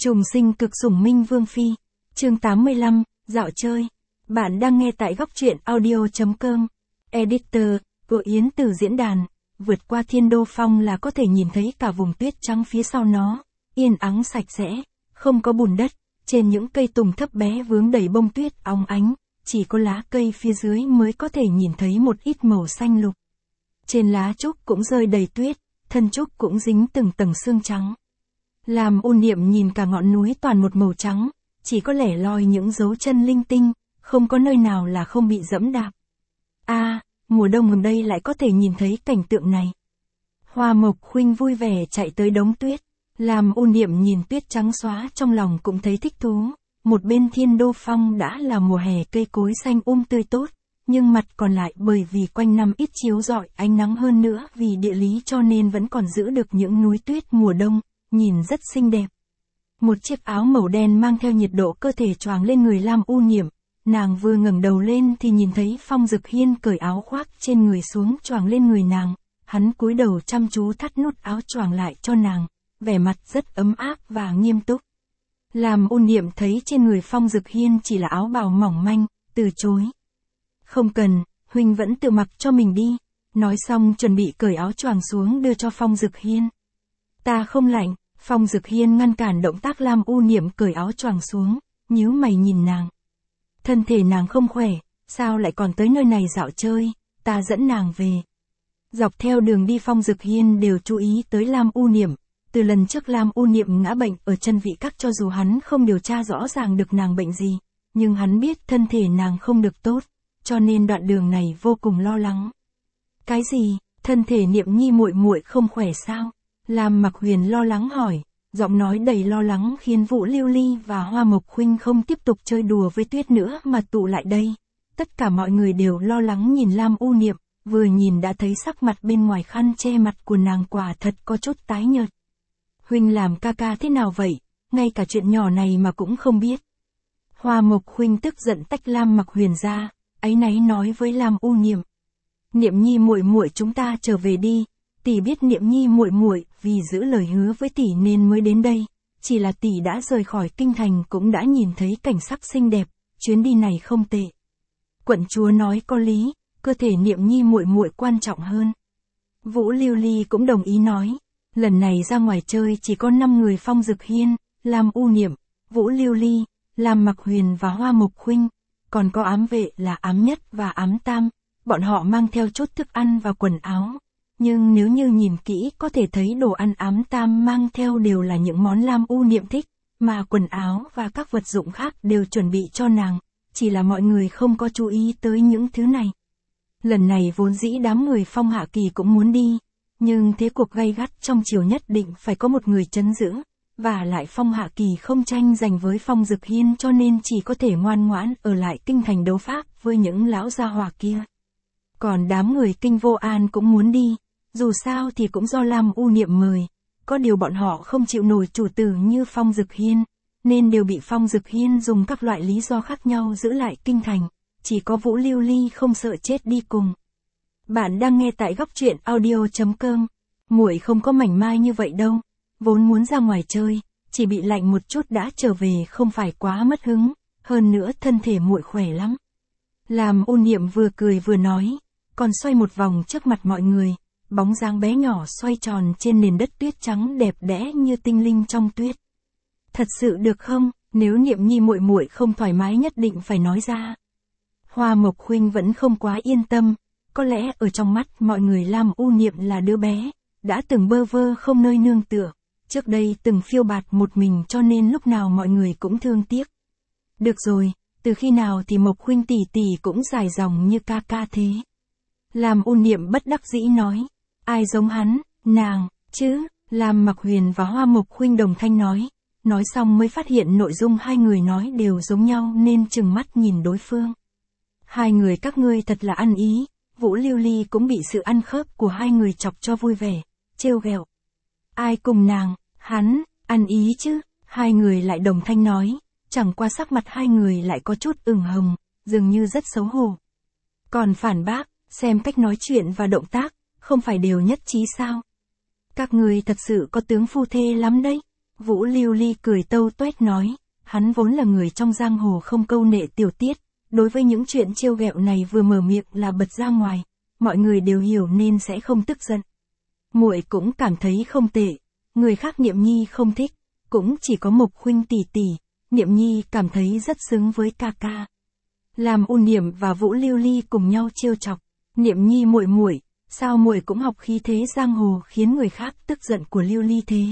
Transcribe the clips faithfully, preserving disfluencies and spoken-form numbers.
Trùng sinh cực sủng Minh Vương Phi. Chương tám mươi lăm, dạo chơi. Bạn đang nghe tại góc truyện audio.com. Editor, của Yến từ diễn đàn. Vượt qua Thiên Đô Phong là có thể nhìn thấy cả vùng tuyết trắng phía sau nó. Yên ắng sạch sẽ, không có bùn đất. Trên những cây tùng thấp bé vướng đầy bông tuyết óng ánh. Chỉ có lá cây phía dưới mới có thể nhìn thấy một ít màu xanh lục. Trên lá trúc cũng rơi đầy tuyết, thân trúc cũng dính từng tầng sương trắng. Làm U Niệm nhìn cả ngọn núi toàn một màu trắng, chỉ có lẻ loi những dấu chân linh tinh, không có nơi nào là không bị dẫm đạp. A, à, mùa đông gần đây lại có thể nhìn thấy cảnh tượng này. Hoa Mộc Khuynh vui vẻ chạy tới đống tuyết, làm U Niệm nhìn tuyết trắng xóa trong lòng cũng thấy thích thú. Một bên Thiên Đô Phong đã là mùa hè, cây cối xanh um tươi tốt, nhưng mặt còn lại bởi vì quanh năm ít chiếu rọi ánh nắng hơn nữa vì địa lý cho nên vẫn còn giữ được những núi tuyết mùa đông, nhìn rất xinh đẹp. Một chiếc áo màu đen mang theo nhiệt độ cơ thể choàng lên người Lam U Niệm, nàng vừa ngẩng đầu lên thì nhìn thấy Phong Dực Hiên cởi áo khoác trên người xuống choàng lên người nàng, hắn cúi đầu chăm chú thắt nút áo choàng lại cho nàng, vẻ mặt rất ấm áp và nghiêm túc. Lam U Niệm thấy trên người Phong Dực Hiên chỉ là áo bào mỏng manh, từ chối. Không cần, huynh vẫn tự mặc cho mình đi. Nói xong chuẩn bị cởi áo choàng xuống đưa cho Phong Dực Hiên. Ta không lạnh. Phong Dực Hiên ngăn cản động tác Lam U Niệm cởi áo choàng xuống, nhíu mày nhìn nàng. Thân thể nàng không khỏe, sao lại còn tới nơi này dạo chơi, ta dẫn nàng về. Dọc theo đường đi Phong Dực Hiên đều chú ý tới Lam U Niệm. Từ lần trước Lam U Niệm ngã bệnh ở chân vị các, cho dù hắn không điều tra rõ ràng được nàng bệnh gì, nhưng hắn biết thân thể nàng không được tốt, cho nên đoạn đường này vô cùng lo lắng. Cái gì, thân thể Niệm Nhi muội muội không khỏe sao? Lam Mặc Huyền lo lắng hỏi, giọng nói đầy lo lắng khiến Vũ Lưu Ly và Hoa Mộc Khuynh không tiếp tục chơi đùa với tuyết nữa mà tụ lại đây. Tất cả mọi người đều lo lắng nhìn Lam U Niệm, vừa nhìn đã thấy sắc mặt bên ngoài khăn che mặt của nàng quả thật có chút tái nhợt. Huynh làm ca ca thế nào vậy, ngay cả chuyện nhỏ này mà cũng không biết. Hoa Mộc Khuynh tức giận tách Lam Mặc Huyền ra, áy náy nói với Lam U Niệm. Niệm Nhi muội muội chúng ta trở về đi. Tỷ biết Niệm Nhi muội muội vì giữ lời hứa với tỷ nên mới đến đây, chỉ là tỷ đã rời khỏi kinh thành cũng đã nhìn thấy cảnh sắc xinh đẹp, chuyến đi này không tệ. Quận chúa nói có lý, cơ thể Niệm Nhi muội muội quan trọng hơn. Vũ Lưu Ly cũng đồng ý nói, lần này ra ngoài chơi chỉ có năm người Phong Dực Hiên, Lam U Niệm, Vũ Lưu Ly, Lam Mặc Huyền và Hoa Mộc Khuynh, còn có ám vệ là ám nhất và ám tam, bọn họ mang theo chút thức ăn và quần áo. Nhưng nếu như nhìn kỹ có thể thấy đồ ăn ám tam mang theo đều là những món Lam U Niệm thích, mà quần áo và các vật dụng khác đều chuẩn bị cho nàng, chỉ là mọi người không có chú ý tới những thứ này. Lần này vốn dĩ đám người Phong Hạ Kỳ cũng muốn đi, nhưng thế cuộc gay gắt trong triều nhất định phải có một người trấn giữ, và lại Phong Hạ Kỳ không tranh giành với Phong Dực Hiên cho nên chỉ có thể ngoan ngoãn ở lại kinh thành đấu pháp với những lão gia hỏa kia. Còn đám người Kinh Vô An cũng muốn đi. Dù sao thì cũng do Lam U Niệm mời, có điều bọn họ không chịu nổi chủ tử như Phong Dực Hiên, nên đều bị Phong Dực Hiên dùng các loại lý do khác nhau giữ lại kinh thành, chỉ có Vũ Lưu Ly không sợ chết đi cùng. Bạn đang nghe tại góc truyện audio.com, muội không có mảnh mai như vậy đâu, vốn muốn ra ngoài chơi, chỉ bị lạnh một chút đã trở về không phải quá mất hứng, hơn nữa thân thể muội khỏe lắm. Lam U Niệm vừa cười vừa nói, còn xoay một vòng trước mặt mọi người. Bóng dáng bé nhỏ xoay tròn trên nền đất tuyết trắng đẹp đẽ như tinh linh trong tuyết. Thật sự được không, nếu Niệm Nhi muội muội không thoải mái nhất định phải nói ra. Hoa Mộc Khuynh vẫn không quá yên tâm, có lẽ ở trong mắt mọi người Lam U Niệm là đứa bé, đã từng bơ vơ không nơi nương tựa, trước đây từng phiêu bạt một mình cho nên lúc nào mọi người cũng thương tiếc. Được rồi, từ khi nào thì Mộc Khuynh tỷ tỷ cũng dài dòng như ca ca thế. Lam U Niệm bất đắc dĩ nói. Ai giống hắn, nàng, chứ, Lam Mặc Huyền và Hoa Mộc Khuynh đồng thanh nói, nói xong mới phát hiện nội dung hai người nói đều giống nhau nên trừng mắt nhìn đối phương. Hai người các ngươi thật là ăn ý, Vũ Lưu Ly cũng bị sự ăn khớp của hai người chọc cho vui vẻ, trêu ghẹo. Ai cùng nàng, hắn, ăn ý chứ, hai người lại đồng thanh nói, chẳng qua sắc mặt hai người lại có chút ửng hồng, dường như rất xấu hổ. Còn phản bác, xem cách nói chuyện và động tác, không phải đều nhất trí sao? Các người thật sự có tướng phu thê lắm đấy. Vũ Lưu Ly cười tâu tuét nói, hắn vốn là người trong giang hồ không câu nệ tiểu tiết, đối với những chuyện trêu ghẹo này vừa mở miệng là bật ra ngoài, mọi người đều hiểu nên sẽ không tức giận. Muội cũng cảm thấy không tệ, người khác Niệm Nhi không thích, cũng chỉ có Mộc huynh tỷ tỷ, Niệm Nhi cảm thấy rất xứng với ca ca. Làm U Niệm và Vũ Lưu Ly cùng nhau trêu chọc, Niệm Nhi muội muội, sao muội cũng học khí thế giang hồ khiến người khác tức giận của Lưu Ly thế.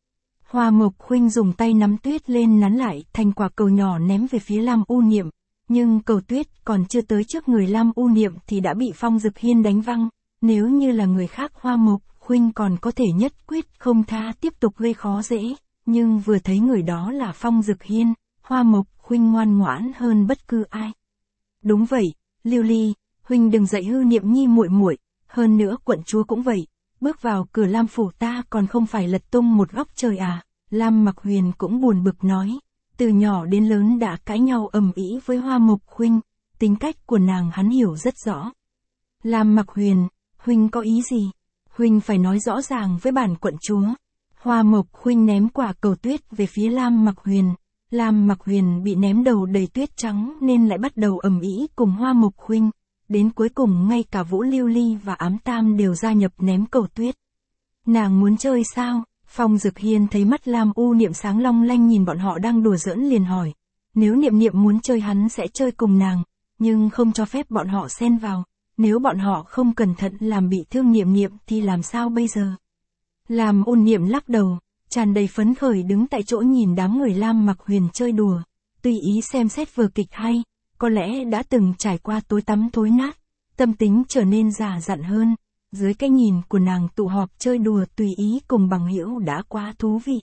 Hoa Mộc huynh dùng tay nắm tuyết lên nắn lại thành quả cầu nhỏ ném về phía Lam U Niệm, nhưng cầu tuyết còn chưa tới trước người Lam U Niệm thì đã bị Phong Dực Hiên đánh văng, nếu như là người khác Hoa Mộc huynh còn có thể nhất quyết không tha tiếp tục gây khó dễ, nhưng vừa thấy người đó là Phong Dực Hiên, Hoa Mộc huynh ngoan ngoãn hơn bất cứ ai. Đúng vậy, Lưu Ly, huynh đừng dạy hư Niệm Nhi muội muội, hơn nữa quận chúa cũng vậy, bước vào cửa Lam phủ ta còn không phải lật tung một góc trời à. Lam Mặc Huyền cũng buồn bực nói, từ nhỏ đến lớn đã cãi nhau ầm ĩ với Hoa Mộc huynh, tính cách của nàng hắn hiểu rất rõ. Lam Mặc Huyền, huynh có ý gì? Huynh phải nói rõ ràng với bản quận chúa. Hoa Mộc huynh ném quả cầu tuyết về phía Lam Mặc Huyền. Lam Mặc Huyền bị ném đầu đầy tuyết trắng nên lại bắt đầu ầm ĩ cùng Hoa Mộc huynh. Đến cuối cùng ngay cả Vũ Lưu Ly và Ám Tam đều gia nhập ném cầu tuyết. Nàng muốn chơi sao? Phong Dực Hiên thấy mắt Lam U Niệm sáng long lanh nhìn bọn họ đang đùa giỡn liền hỏi. Nếu Niệm Niệm muốn chơi hắn sẽ chơi cùng nàng, nhưng không cho phép bọn họ xen vào. Nếu bọn họ không cẩn thận làm bị thương Niệm Niệm thì làm sao bây giờ? Lam U Niệm lắc đầu, tràn đầy phấn khởi đứng tại chỗ nhìn đám người Lam Mặc Huyền chơi đùa. Tùy ý xem xét vở kịch hay, có lẽ đã từng trải qua tối tắm tối nát, tâm tính trở nên già dặn hơn. Dưới cái nhìn của nàng tụ họp chơi đùa tùy ý cùng bằng hữu đã quá thú vị.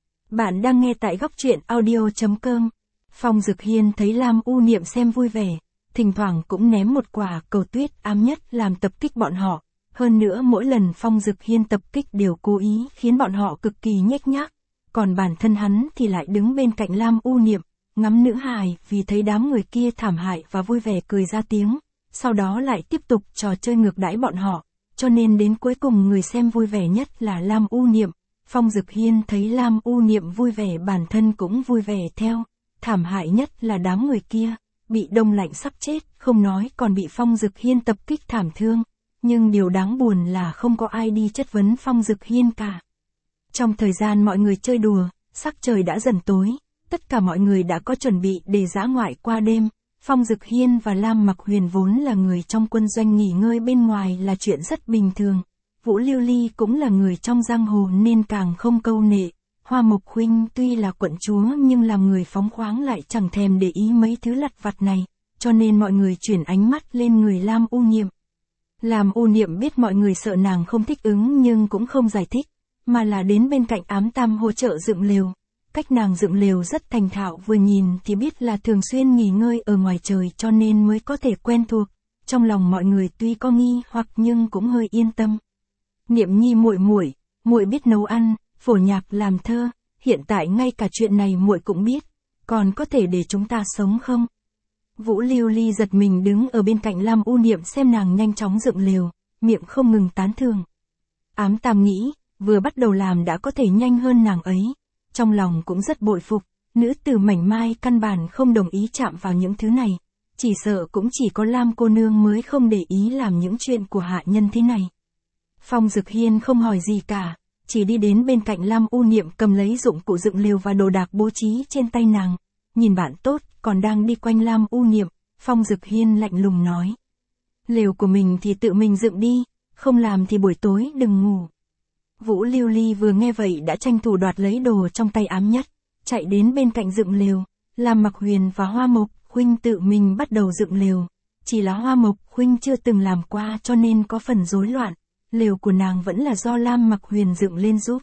Bạn đang nghe tại góc truyện audio chấm com. Phong Dực Hiên thấy Lam U Niệm xem vui vẻ, thỉnh thoảng cũng ném một quả cầu tuyết ám nhất làm tập kích bọn họ. Hơn nữa mỗi lần Phong Dực Hiên tập kích đều cố ý khiến bọn họ cực kỳ nhếch nhác. Còn bản thân hắn thì lại đứng bên cạnh Lam U Niệm, ngắm nữ hài vì thấy đám người kia thảm hại và vui vẻ cười ra tiếng. Sau đó lại tiếp tục trò chơi ngược đãi bọn họ. Cho nên đến cuối cùng người xem vui vẻ nhất là Lam U Niệm. Phong Dực Hiên thấy Lam U Niệm vui vẻ bản thân cũng vui vẻ theo. Thảm hại nhất là đám người kia, bị đông lạnh sắp chết, không nói còn bị Phong Dực Hiên tập kích thảm thương. Nhưng điều đáng buồn là không có ai đi chất vấn Phong Dực Hiên cả. Trong thời gian mọi người chơi đùa, sắc trời đã dần tối, tất cả mọi người đã có chuẩn bị để dã ngoại qua đêm. Phong Dực Hiên và Lam Mặc Huyền vốn là người trong quân doanh nghỉ ngơi bên ngoài là chuyện rất bình thường. Vũ Lưu Ly cũng là người trong giang hồ nên càng không câu nệ. Hoa Mộc huynh tuy là quận chúa nhưng làm người phóng khoáng lại chẳng thèm để ý mấy thứ lặt vặt này, cho nên mọi người chuyển ánh mắt lên người Lam U Niệm. Lam U Niệm biết mọi người sợ nàng không thích ứng nhưng cũng không giải thích, mà là đến bên cạnh Ám Tam hỗ trợ dựng lều. Cách nàng dựng lều rất thành thạo, vừa nhìn thì biết là thường xuyên nghỉ ngơi ở ngoài trời cho nên mới có thể quen thuộc. Trong lòng mọi người tuy có nghi hoặc nhưng cũng hơi yên tâm. Niệm Nhi muội muội, muội biết nấu ăn, phổ nhạc làm thơ, hiện tại ngay cả chuyện này muội cũng biết, còn có thể để chúng ta sống không? Vũ Lưu Ly giật mình đứng ở bên cạnh Lam U Niệm xem nàng nhanh chóng dựng lều, miệng không ngừng tán thưởng. Ám Tam nghĩ, vừa bắt đầu làm đã có thể nhanh hơn nàng ấy. Trong lòng cũng rất bội phục, nữ tử mảnh mai căn bản không đồng ý chạm vào những thứ này, chỉ sợ cũng chỉ có Lam cô nương mới không để ý làm những chuyện của hạ nhân thế này. Phong Dực Hiên không hỏi gì cả, chỉ đi đến bên cạnh Lam U Niệm cầm lấy dụng cụ dựng lều và đồ đạc bố trí trên tay nàng, nhìn bạn tốt còn đang đi quanh Lam U Niệm, Phong Dực Hiên lạnh lùng nói. Lều của mình thì tự mình dựng đi, không làm thì buổi tối đừng ngủ. Vũ Lưu Ly vừa nghe vậy đã tranh thủ đoạt lấy đồ trong tay Ám Nhất, chạy đến bên cạnh dựng lều. Lam Mặc Huyền và Hoa Mộc huynh tự mình bắt đầu dựng lều, chỉ là Hoa Mộc huynh chưa từng làm qua cho nên có phần rối loạn. Lều của nàng vẫn là do Lam Mặc Huyền dựng lên giúp.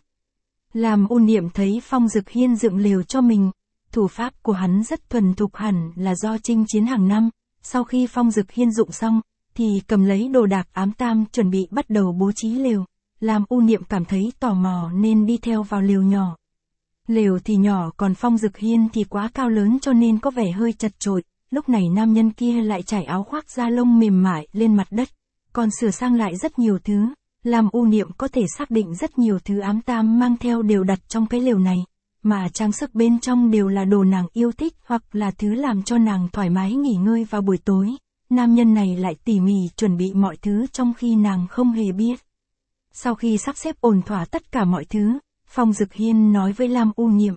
Lam U Niệm thấy Phong Dực Hiên dựng lều cho mình, thủ pháp của hắn rất thuần thục, hẳn là do chinh chiến hàng năm. Sau khi Phong Dực Hiên dựng xong, thì cầm lấy đồ đạc Ám Tam chuẩn bị bắt đầu bố trí lều. Lam U Niệm cảm thấy tò mò nên đi theo vào lều nhỏ. Lều thì nhỏ còn Phong Dực Hiên thì quá cao lớn cho nên có vẻ hơi chật chội. Lúc này nam nhân kia lại trải áo khoác da lông mềm mại lên mặt đất, còn sửa sang lại rất nhiều thứ. Lam U Niệm có thể xác định rất nhiều thứ Ám Tam mang theo đều đặt trong cái lều này, mà trang sức bên trong đều là đồ nàng yêu thích hoặc là thứ làm cho nàng thoải mái nghỉ ngơi vào buổi tối. Nam nhân này lại tỉ mỉ chuẩn bị mọi thứ trong khi nàng không hề biết. Sau khi sắp xếp ổn thỏa tất cả mọi thứ, Phong Dực Hiên nói với Lam U Niệm.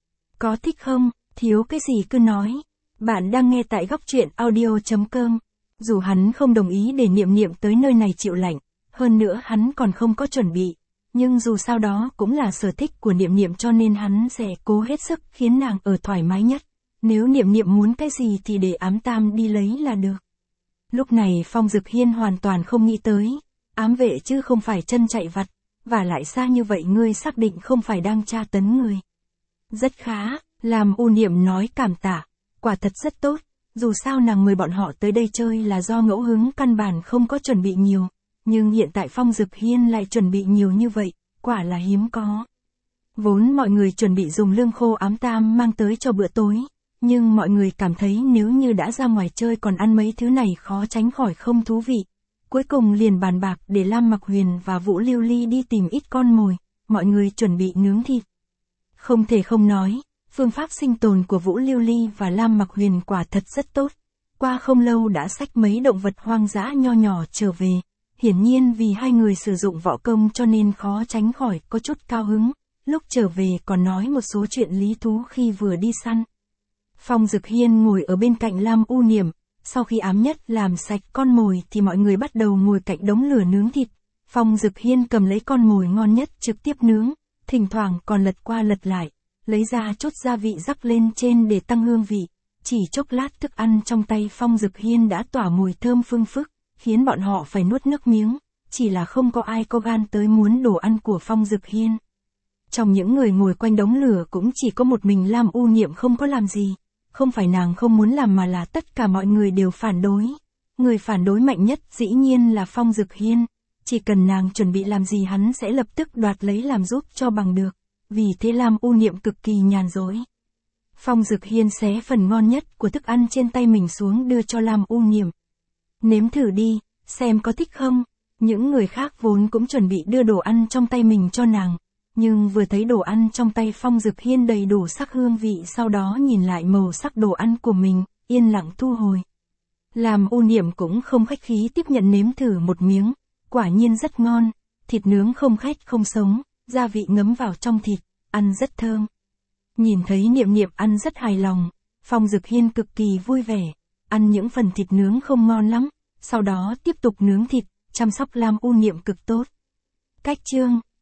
Có thích không, thiếu cái gì cứ nói. Bạn đang nghe tại góc truyện audio chấm com. Dù hắn không đồng ý để Niệm Niệm tới nơi này chịu lạnh, hơn nữa hắn còn không có chuẩn bị. Nhưng dù sao đó cũng là sở thích của Niệm Niệm cho nên hắn sẽ cố hết sức khiến nàng ở thoải mái nhất. Nếu Niệm Niệm muốn cái gì thì để Ám Tam đi lấy là được. Lúc này Phong Dực Hiên hoàn toàn không nghĩ tới. Ám vệ chứ không phải chân chạy vặt. Và lại xa như vậy ngươi xác định không phải đang tra tấn người. Rất khá, Lam U Niệm nói cảm tạ. Quả thật rất tốt. Dù sao nàng mời bọn họ tới đây chơi là do ngẫu hứng căn bản không có chuẩn bị nhiều. Nhưng hiện tại Phong Dực Hiên lại chuẩn bị nhiều như vậy, quả là hiếm có. Vốn mọi người chuẩn bị dùng lương khô Ám Tam mang tới cho bữa tối, nhưng mọi người cảm thấy nếu như đã ra ngoài chơi còn ăn mấy thứ này khó tránh khỏi không thú vị. Cuối cùng liền bàn bạc để Lam Mặc Huyền và Vũ Lưu Ly đi tìm ít con mồi, mọi người chuẩn bị nướng thịt. Không thể không nói, phương pháp sinh tồn của Vũ Lưu Ly và Lam Mặc Huyền quả thật rất tốt. Qua không lâu đã xách mấy động vật hoang dã nho nhỏ trở về. Hiển nhiên vì hai người sử dụng võ công cho nên khó tránh khỏi có chút cao hứng, lúc trở về còn nói một số chuyện lý thú khi vừa đi săn. Phong Dực Hiên ngồi ở bên cạnh Lam U Niệm, sau khi Ám Nhất làm sạch con mồi thì mọi người bắt đầu ngồi cạnh đống lửa nướng thịt. Phong Dực Hiên cầm lấy con mồi ngon nhất trực tiếp nướng, thỉnh thoảng còn lật qua lật lại, lấy ra chút gia vị rắc lên trên để tăng hương vị. Chỉ chốc lát thức ăn trong tay Phong Dực Hiên đã tỏa mùi thơm phương phức, khiến bọn họ phải nuốt nước miếng, chỉ là không có ai có gan tới muốn đồ ăn của Phong Dực Hiên. Trong những người ngồi quanh đống lửa cũng chỉ có một mình Lam U Niệm không có làm gì, không phải nàng không muốn làm mà là tất cả mọi người đều phản đối. Người phản đối mạnh nhất dĩ nhiên là Phong Dực Hiên, chỉ cần nàng chuẩn bị làm gì hắn sẽ lập tức đoạt lấy làm giúp cho bằng được, vì thế Lam U Niệm cực kỳ nhàn rỗi. Phong Dực Hiên xé phần ngon nhất của thức ăn trên tay mình xuống đưa cho Lam U Niệm. Nếm thử đi, xem có thích không. Những người khác vốn cũng chuẩn bị đưa đồ ăn trong tay mình cho nàng, nhưng vừa thấy đồ ăn trong tay Phong Dực Hiên đầy đủ sắc hương vị sau đó nhìn lại màu sắc đồ ăn của mình, yên lặng thu hồi. Lam U Niệm cũng không khách khí tiếp nhận nếm thử một miếng, quả nhiên rất ngon, thịt nướng không khét không sống, gia vị ngấm vào trong thịt, ăn rất thơm. Nhìn thấy Niệm Niệm ăn rất hài lòng, Phong Dực Hiên cực kỳ vui vẻ, ăn những phần thịt nướng không ngon lắm, sau đó tiếp tục nướng thịt, chăm sóc Lam U Niệm cực tốt. Cách chương